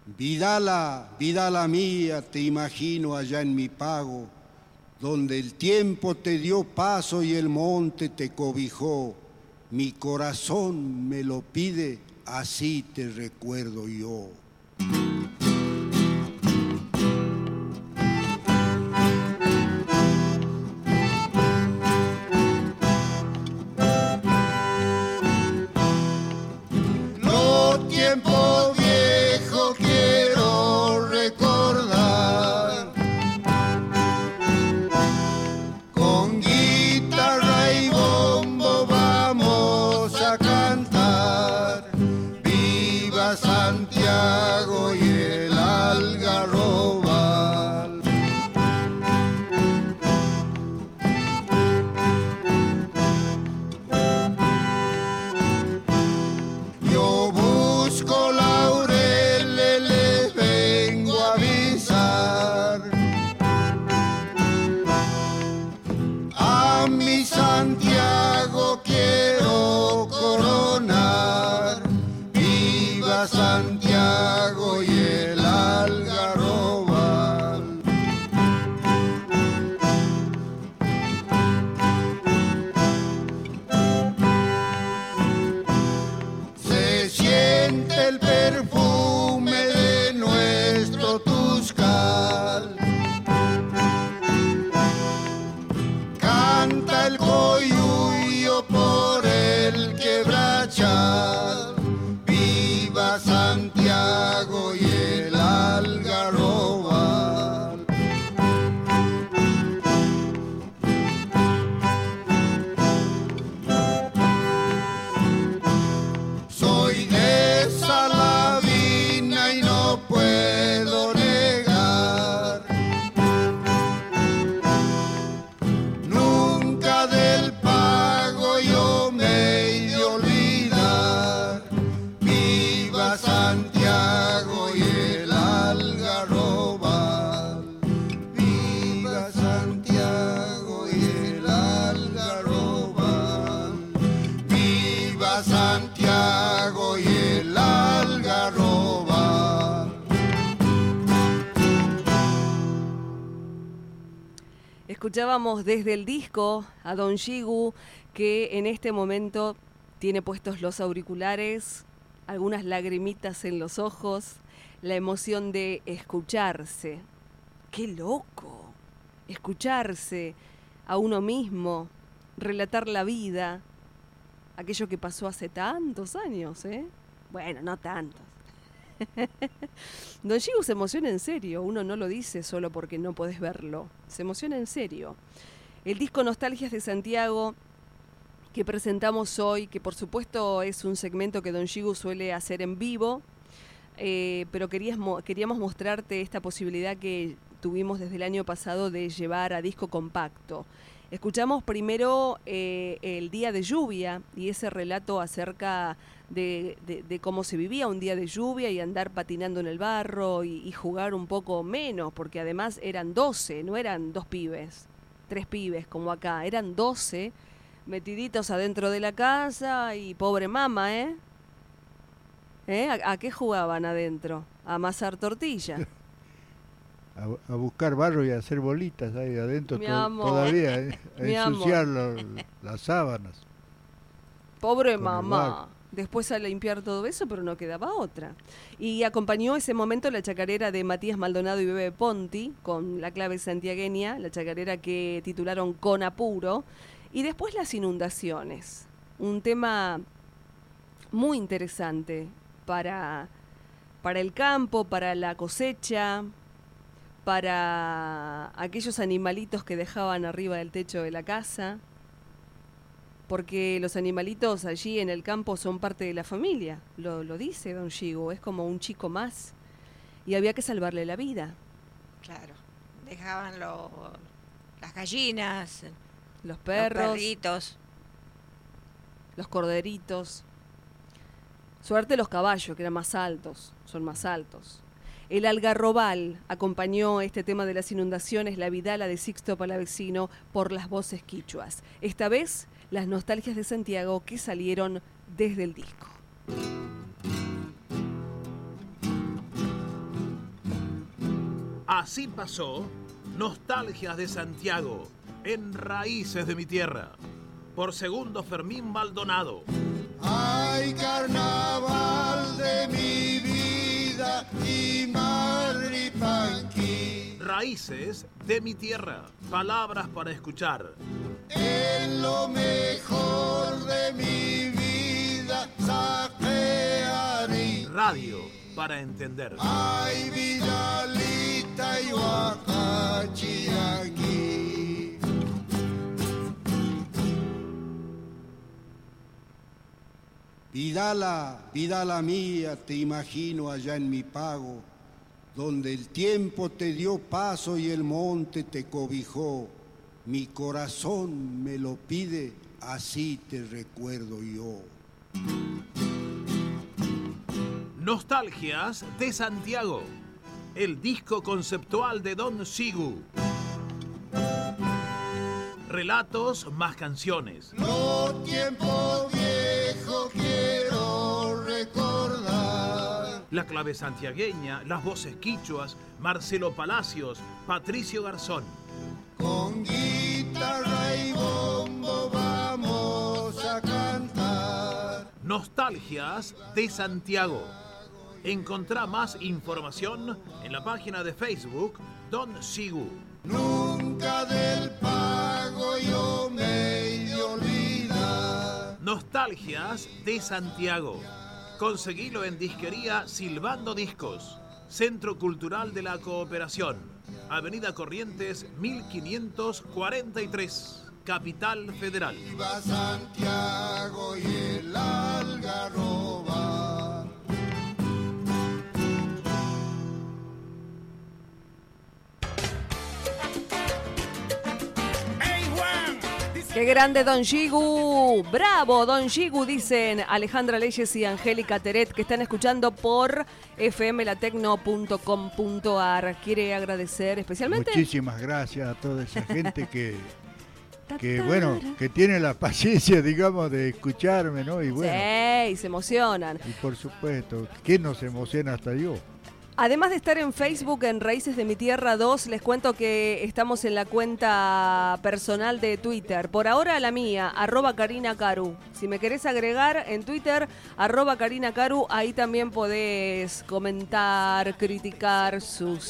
Vidala, Vidala mía, te imagino allá en mi pago, donde el tiempo te dio paso y el monte te cobijó. Mi corazón me lo pide, así te recuerdo yo. No tiempo viejo quiero recordar, con guitarra y bombo vamos a cantar. Viva Santiago y el Algarrobal. Yo busco laureles, les vengo a avisar a mi Santiago quiero coronar. Viva Santiago y el Algarrobal. Se siente el perfume de nuestro Tuscal, canta el coyuyo por el quebrachal. Viva Santiago y el Algarrobal. Soy de Salavina y no puedo negar nunca del pago yo me he de olvidar. Viva Santiago y el Algarrobal. Viva Santiago y el Algarrobal. Viva Santiago y el Algarrobal. Escuchábamos desde el disco a Don Shigu, que en este momento tiene puestos los auriculares, algunas lagrimitas en los ojos, la emoción de escucharse. ¡Qué loco! Escucharse a uno mismo, relatar la vida, aquello que pasó hace tantos años, ¿eh? Bueno, no tantos. Don Gigu se emociona en serio, uno no lo dice solo porque no podés verlo, se emociona en serio. El disco Nostalgias de Santiago que presentamos hoy, que por supuesto es un segmento que Don Gigu suele hacer en vivo, eh, pero querías, queríamos mostrarte esta posibilidad que tuvimos desde el año pasado de llevar a disco compacto. Escuchamos primero eh, el día de lluvia y ese relato acerca de, de, de cómo se vivía un día de lluvia y andar patinando en el barro y, y jugar un poco menos, porque además eran doce, no eran dos pibes, tres pibes como acá, eran doce metiditos adentro de la casa y pobre mamá, ¿eh? ¿Eh? ¿A, a qué jugaban adentro? A amasar tortilla. A, a buscar barro y a hacer bolitas ahí adentro Mi to- amor. todavía, eh, a Mi ensuciar amor. lo- las sábanas. Pobre Con el mamá. barro. Después a limpiar todo eso, pero no quedaba otra. Y acompañó ese momento la chacarera de Matías Maldonado y Bebe Ponti, con la clave santiagueña, la chacarera que titularon Con Apuro. Y después las inundaciones. Un tema muy interesante para, para el campo, para la cosecha, para aquellos animalitos que dejaban arriba del techo de la casa, porque los animalitos allí en el campo son parte de la familia, lo, lo dice Don Gigu, es como un chico más, y había que salvarle la vida. Claro, dejaban lo- las gallinas, Los perros, los perritos. los corderitos. Suerte los caballos, que eran más altos, son más altos. El algarrobal acompañó este tema de las inundaciones, la vidala de Sixto Palavecino, por las voces quichuas. Esta vez, las nostalgias de Santiago que salieron desde el disco. Así pasó Nostalgias de Santiago en Raíces de mi Tierra, por Segundo Fermín Maldonado. Ay, carnaval de mi vida y Marripanqui. Raíces de mi Tierra, palabras para escuchar. En lo mejor de mi vida saquearé. Radio para entender. Ay, Vidalita y Huacachiangui. Vidala, Vidala mía, te imagino allá en mi pago, donde el tiempo te dio paso y el monte te cobijó. Mi corazón me lo pide, así te recuerdo yo. Nostalgias de Santiago, el disco conceptual de Don Gigu. Relatos más canciones. Los tiempos viejos quiero recordar. La clave santiagueña, las voces quichuas, Marcelo Palacios, Patricio Garzón. Con guitarra y bombo vamos a cantar. Nostalgias de Santiago. Encontrá más información en la página de Facebook Don Gigu. Nunca del pago yo me he de olvidar. Nostalgias de Santiago. Conseguilo en disquería Silbando Discos. Centro Cultural de la Cooperación. Avenida Corrientes mil quinientos cuarenta y tres. Capital Federal. Viva Santiago y el algarroba. ¡Qué grande Don Gigu! ¡Bravo Don Gigu! Dicen Alejandra Leyes y Angélica Teret, que están escuchando por f m latecno punto com punto a r. Quiere agradecer especialmente... Muchísimas gracias a toda esa gente que, que bueno, que tiene la paciencia, digamos, de escucharme, ¿no? Y bueno, Sí, y se emocionan. y por supuesto, ¿quién nos emociona hasta yo? Además de estar en Facebook, en Raíces de mi Tierra dos, les cuento que estamos en la cuenta personal de Twitter. Por ahora la mía, arroba Karina Caru. Si me querés agregar en Twitter, arroba Karina Caru, ahí también podés comentar, criticar,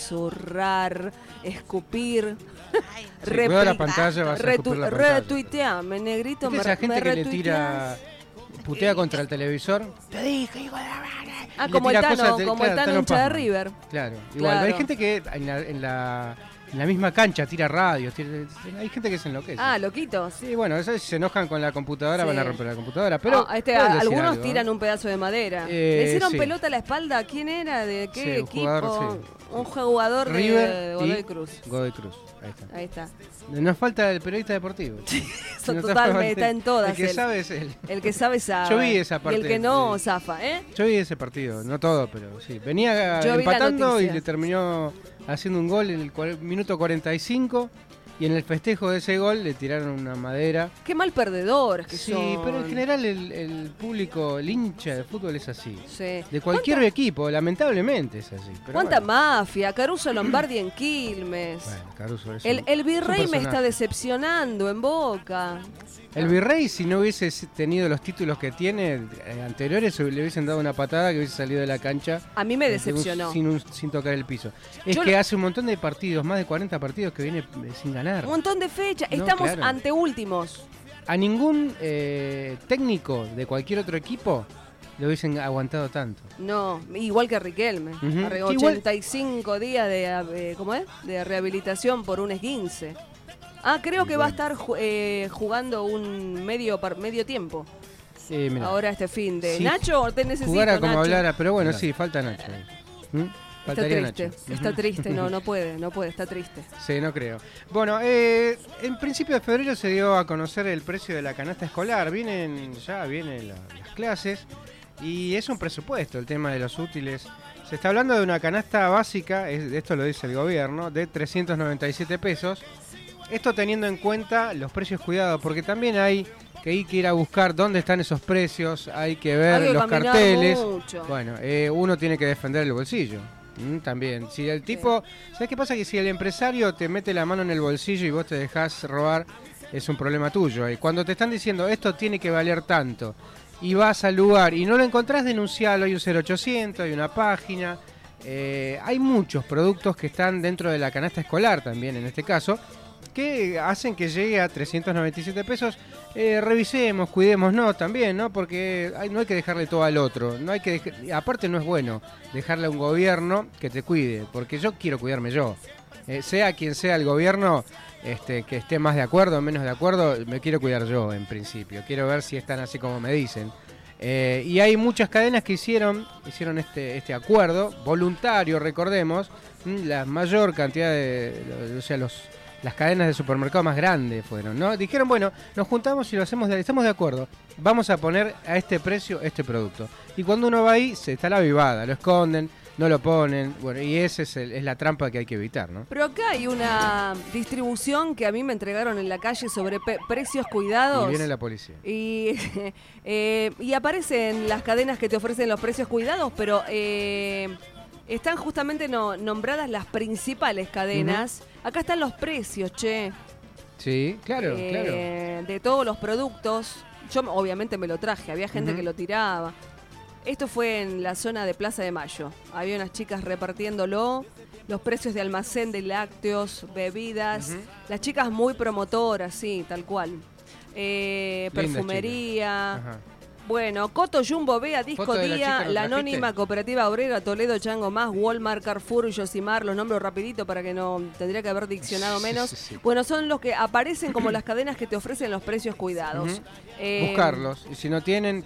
susurrar, escupir. Sí, cuidado la pantalla, vas a escupir la pantalla. Retuiteame, negrito, ¿Viste me, esa gente me que le retuiteás? tira, putea contra el televisor? Te dije, hijo de la madre. Ah, Le como el tira Tano, cosas de- como claro, el Tano Tano hincha de Pazman. River. Claro, igual. Claro. Hay gente que en la, en la, en la misma cancha tira radios, tira- hay gente que se enloquece. Ah, loquitos. Sí, bueno, eso si se enojan con la computadora, Sí. van a romper la computadora. Pero Ah, este, pueden decir algunos algo, tiran ¿no? un pedazo de madera. Eh, ¿Le hicieron sí. pelota a la espalda? ¿Quién era? ¿De qué Sí, un equipo? jugador, sí. Un jugador de River Godoy y Cruz. Godoy Cruz, ahí está. Ahí está. Nos falta el periodista deportivo. Eso Nos totalmente, falta- está en todas. El que él. sabe es él. El que sabe sabe. Yo vi esa parte Y el que no, de- zafa, ¿eh? Yo vi ese partido, no todo, pero sí. Venía Yo vi la empatando y noticia. le terminó haciendo un gol en el cual- minuto cuarenta y cinco y en el festejo de ese gol le tiraron una madera. Qué mal perdedores que Sí, son. pero en general el, el público, el hincha de fútbol es así. Sí. De cualquier equipo, lamentablemente es así. Pero ¿Cuánta bueno. mafia? Caruso Lombardi en Quilmes. Bueno, Caruso es el, un- el es un virrey me personaje. está decepcionando en Boca. El Virrey, si no hubiese tenido los títulos que tiene eh, anteriores, le hubiesen dado una patada que hubiese salido de la cancha. A mí me eh, decepcionó. Sin, un- sin tocar el piso. Es Yo que lo- hace un montón de partidos, más de cuarenta partidos que viene eh, sin ganar. Un montón de fechas. No, Estamos claro. ante últimos. A ningún eh, técnico de cualquier otro equipo le hubiesen aguantado tanto. No, igual que Riquelme. Ujú. Arre- Igual- ochenta y cinco días de, eh, ¿cómo es? De rehabilitación por un esguince. Ah, creo que va a estar ju- eh, jugando un medio par- medio tiempo. Eh, mirá. Ahora este fin de. Sí, Nacho, te necesito, Jugara como Nacho. hablara, pero bueno, Claro. sí, falta Nacho. ahí. ¿Mm? Está Faltaría triste, Nacho. está Ujú. triste, no, no puede, no puede, está triste. Sí, no creo. Bueno, eh, en principio de febrero se dio a conocer el precio de la canasta escolar. Vienen, ya vienen la- las clases y es un presupuesto el tema de los útiles. Se está hablando de una canasta básica, es- esto lo dice el gobierno, de trescientos noventa y siete pesos. Esto teniendo en cuenta los precios cuidados, porque también hay que hay que ir a buscar dónde están esos precios, hay que ver Hay que los caminar carteles. mucho. Bueno, eh, uno tiene que defender el bolsillo. Mm, también. Si el tipo, ¿sabes qué pasa? Que si el empresario te mete la mano en el bolsillo y vos te dejás robar, es un problema tuyo. Y cuando te están diciendo esto tiene que valer tanto y vas al lugar y no lo encontrás, denuncialo. Hay un cero ochocientos, hay una página. Eh, hay muchos productos que están dentro de la canasta escolar también, en este caso, que hacen que llegue a trescientos noventa y siete pesos. Eh, revisemos, cuidemos, no, también, ¿no? Porque hay- no hay que dejarle todo al otro. No hay que dej- aparte no es bueno dejarle a un gobierno que te cuide, porque yo quiero cuidarme yo. Eh, sea quien sea el gobierno, este, que esté más de acuerdo o menos de acuerdo, me quiero cuidar yo en principio. Quiero ver si están así como me dicen. Eh, y hay muchas cadenas que hicieron hicieron este este acuerdo voluntario, recordemos, mm, la mayor cantidad de, o sea, los las cadenas de supermercado más grandes fueron, ¿no? Dijeron, bueno, nos juntamos y lo hacemos, de, estamos de acuerdo, vamos a poner a este precio este producto. Y cuando uno va ahí, se está la vivada, lo esconden, no lo ponen, bueno, y esa es, el- es la trampa que hay que evitar, ¿no? Pero acá hay una distribución que a mí me entregaron en la calle sobre pe- precios cuidados. Y viene la policía. Y, eh, y aparecen las cadenas que te ofrecen los precios cuidados, pero eh, están justamente no- nombradas las principales cadenas. Acá están los precios, che. Sí, claro, eh, claro. De todos los productos. Yo obviamente me lo traje, había gente Ujú. que lo tiraba. Esto fue en la zona de Plaza de Mayo. Había unas chicas repartiéndolo. Los precios de almacén de lácteos, bebidas. Ujú. Las chicas muy promotoras, sí, tal cual. Eh, Lindas perfumería. Ajá. Bueno, Coto, Jumbo, Bea, Disco Foto de la Día, chica, ¿lo la trajiste? Anónima, Cooperativa Obrera, Toledo, Chango Más, Walmart, Carrefour, Yosimar, los nombro rapidito para que no tendría que haber diccionado Sí, menos. sí, sí. Bueno, son los que aparecen como las cadenas que te ofrecen los precios cuidados. Ujú. Eh, Buscarlos. Y si no tienen,